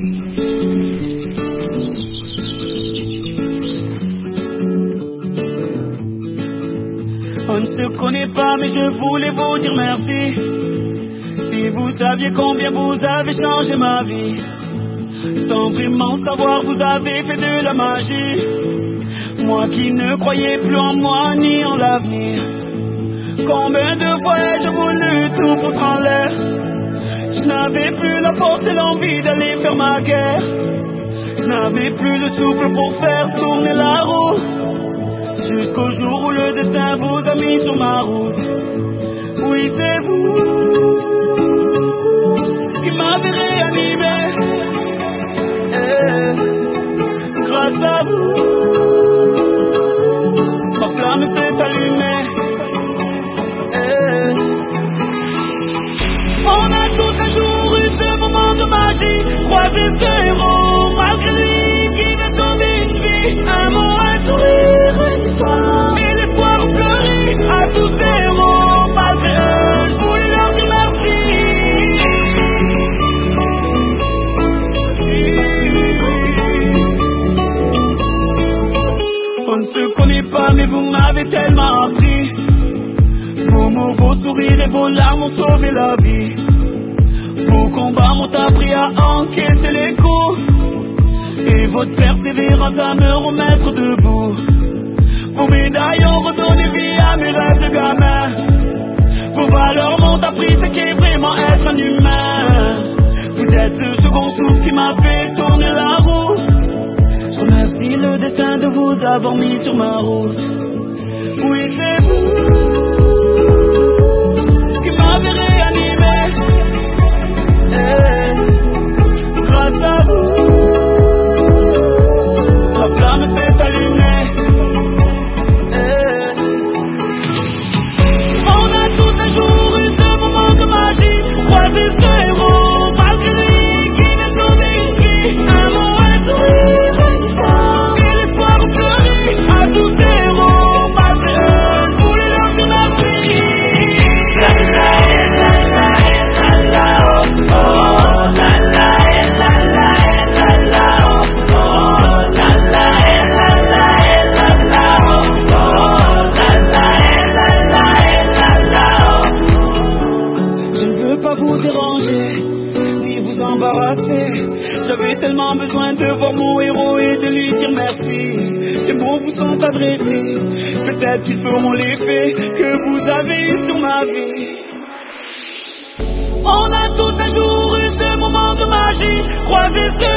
On ne se connaît pas, mais je voulais vous dire merci. Si vous saviez combien vous avez changé ma vie, sans vraiment savoir, vous avez fait de la magie. Moi qui ne croyais plus en moi ni en l'avenir, combien de fois ai-je voulu tout foutre en l'air. Je n'avais plus la force et l'envie d'aller faire ma guerre. Je n'avais plus de souffle pour faire tourner la roue, jusqu'au jour où le destin vous a mis sur ma route. Oui, c'est vous qui m'avez réanimé. Grâce à vous, ma flamme s'est allumée. On a tous un jour eu ce moment de magie, croisé ce héros, malgré lui qui m'a sauvé une vie. Un mot, un sourire, une histoire, et l'espoir fleurit. À tous ces héros, malgré eux, je voulais leur dire merci. On ne se connaît pas, mais vous m'avez tellement appris. Vos mots, vos sourires et vos larmes ont sauvé la vie. Vos combats m'ont appris à encaisser les coups, et votre persévérance à me remettre debout. Vos médailles ont redonné vie à mes rêves de gamin. Vos valeurs m'ont appris ce qu'est vraiment être un humain. Vous êtes ce second souffle qui m'a fait tourner la roue. Je remercie le destin de vous avoir mis sur ma route. Oui, c'est vous qui m'avez réanimé. Grâce à vous, la flamme s'est allumée. On a tous un jour eu ce moment de magie, croisé ce héros, malgré lui qui m'a sauvé une vie. Un mot, un sourire, une histoire, et l'espoir fleurit. À tous ces héros, malgré eux, je voulais leur dire merci. La la la la la la oh oh, la la la la la la oh oh, la la la la la la oh oh, la la la la la oh. Je ne veux pas vous déranger ni vous embarrasser. J'avais tellement besoin de voir mon héros et de lui dire merci. Ces mots vous sont adressés, peut-être qu'ils feront l'effet que vous avez eu sur ma vie. On a tous un jour eu ce moment de magie, croisé ce